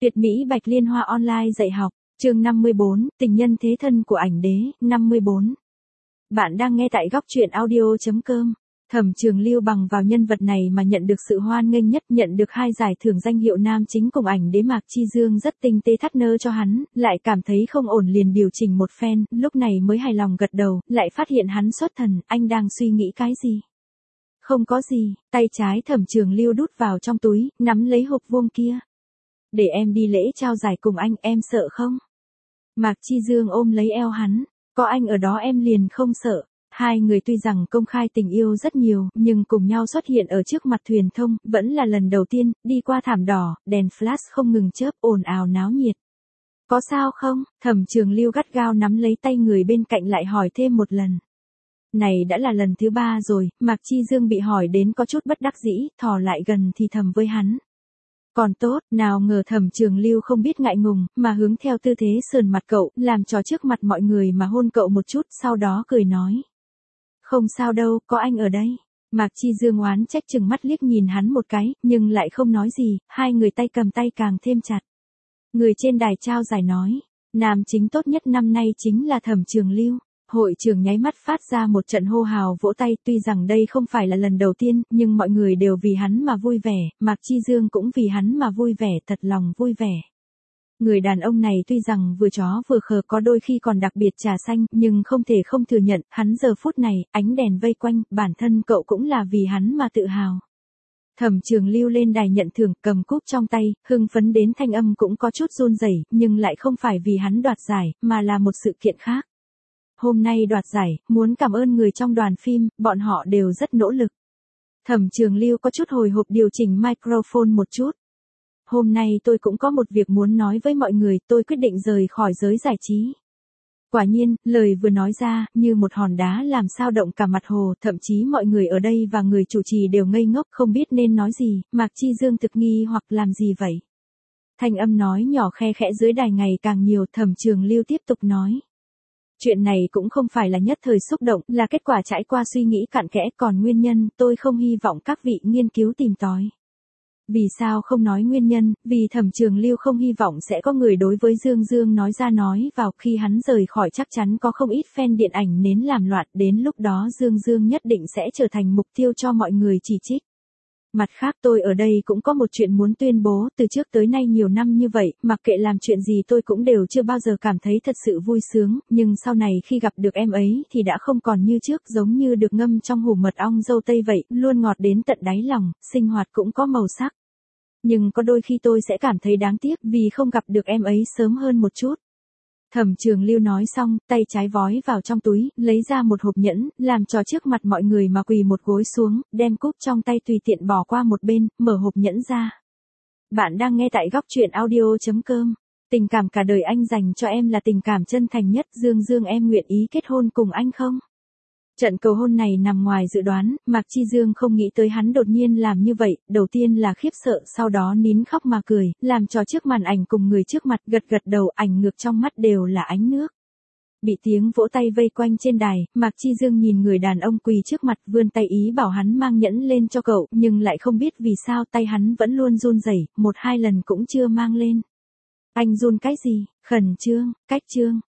Tuyệt mỹ Bạch Liên Hoa online dạy học, chương 54, tình nhân thế thân của ảnh đế, 54. Bạn đang nghe tại góc truyện audio.com. Thẩm Trường Lưu bằng vào nhân vật này mà nhận được sự hoan nghênh nhất, nhận được 2 giải thưởng danh hiệu nam chính cùng ảnh đế. Mạc Chi Dương rất tinh tế thắt nơ cho hắn, lại cảm thấy không ổn liền điều chỉnh một phen, lúc này mới hài lòng gật đầu, lại phát hiện hắn xuất thần, anh đang suy nghĩ cái gì? Không có gì, tay trái Thẩm Trường Lưu đút vào trong túi, nắm lấy hộp vuông kia. Để em đi lễ trao giải cùng anh, em sợ không? Mạc Chi Dương ôm lấy eo hắn, có anh ở đó em liền không sợ. Hai người tuy rằng công khai tình yêu rất nhiều, nhưng cùng nhau xuất hiện ở trước mặt truyền thông, vẫn là lần đầu tiên, đi qua thảm đỏ, đèn flash không ngừng chớp, ồn ào náo nhiệt. Có sao không? Thẩm Trường Lưu gắt gao nắm lấy tay người bên cạnh lại hỏi thêm một lần. Này đã là lần thứ 3 rồi, Mạc Chi Dương bị hỏi đến có chút bất đắc dĩ, thò lại gần thì thầm với hắn. Còn tốt, nào ngờ Thẩm Trường Lưu không biết ngại ngùng, mà hướng theo tư thế sườn mặt cậu, làm trò trước mặt mọi người mà hôn cậu một chút, sau đó cười nói. Không sao đâu, có anh ở đây. Mạc Chi Dương oán trách chừng mắt liếc nhìn hắn một cái, nhưng lại không nói gì, hai người tay cầm tay càng thêm chặt. Người trên đài trao giải nói, nam chính tốt nhất năm nay chính là Thẩm Trường Lưu. Hội trưởng nháy mắt phát ra một trận hô hào vỗ tay, tuy rằng đây không phải là lần đầu tiên, nhưng mọi người đều vì hắn mà vui vẻ, Mạc Chi Dương cũng vì hắn mà vui vẻ, thật lòng vui vẻ. Người đàn ông này tuy rằng vừa chó vừa khờ, có đôi khi còn đặc biệt trà xanh, nhưng không thể không thừa nhận, hắn giờ phút này, ánh đèn vây quanh, bản thân cậu cũng là vì hắn mà tự hào. Thẩm Trường Lưu lên đài nhận thưởng, cầm cúp trong tay, hưng phấn đến thanh âm cũng có chút run rẩy, nhưng lại không phải vì hắn đoạt giải, mà là một sự kiện khác. Hôm nay đoạt giải, muốn cảm ơn người trong đoàn phim, bọn họ đều rất nỗ lực. Thẩm Trường Lưu có chút hồi hộp điều chỉnh microphone một chút. Hôm nay tôi cũng có một việc muốn nói với mọi người, tôi quyết định rời khỏi giới giải trí. Quả nhiên, lời vừa nói ra, như một hòn đá làm sao động cả mặt hồ, thậm chí mọi người ở đây và người chủ trì đều ngây ngốc, không biết nên nói gì. Mạc Chi Dương thực nghi hoặc làm gì vậy? Thanh âm nói nhỏ khe khẽ dưới đài ngày càng nhiều, Thẩm Trường Lưu tiếp tục nói. Chuyện này cũng không phải là nhất thời xúc động, là kết quả trải qua suy nghĩ cặn kẽ, còn nguyên nhân, tôi không hy vọng các vị nghiên cứu tìm tòi. Vì sao không nói nguyên nhân, vì Thẩm Trường Lưu không hy vọng sẽ có người đối với Dương Dương nói ra nói vào, khi hắn rời khỏi chắc chắn có không ít fan điện ảnh nến làm loạn, đến lúc đó Dương Dương nhất định sẽ trở thành mục tiêu cho mọi người chỉ trích. Mặt khác tôi ở đây cũng có một chuyện muốn tuyên bố, từ trước tới nay nhiều năm như vậy, mặc kệ làm chuyện gì tôi cũng đều chưa bao giờ cảm thấy thật sự vui sướng, nhưng sau này khi gặp được em ấy thì đã không còn như trước, giống như được ngâm trong hủ mật ong dâu tây vậy, luôn ngọt đến tận đáy lòng, sinh hoạt cũng có màu sắc. Nhưng có đôi khi tôi sẽ cảm thấy đáng tiếc vì không gặp được em ấy sớm hơn một chút. Thẩm Trường Lưu nói xong, tay trái vói vào trong túi, lấy ra một hộp nhẫn, làm trò trước mặt mọi người mà quỳ một gối xuống, đem cúp trong tay tùy tiện bỏ qua một bên, mở hộp nhẫn ra. Bạn đang nghe tại góc truyện audio.com. Tình cảm cả đời anh dành cho em là tình cảm chân thành nhất, Dương Dương em nguyện ý kết hôn cùng anh không? Trận cầu hôn này nằm ngoài dự đoán, Mạc Chi Dương không nghĩ tới hắn đột nhiên làm như vậy, đầu tiên là khiếp sợ, sau đó nín khóc mà cười, làm trò trước màn ảnh cùng người trước mặt, gật gật đầu, ảnh ngược trong mắt đều là ánh nước. Bị tiếng vỗ tay vây quanh trên đài, Mạc Chi Dương nhìn người đàn ông quỳ trước mặt, vươn tay ý bảo hắn mang nhẫn lên cho cậu, nhưng lại không biết vì sao tay hắn vẫn luôn run rẩy, 1-2 lần cũng chưa mang lên. Anh run cái gì? Khẩn trương, cách trương.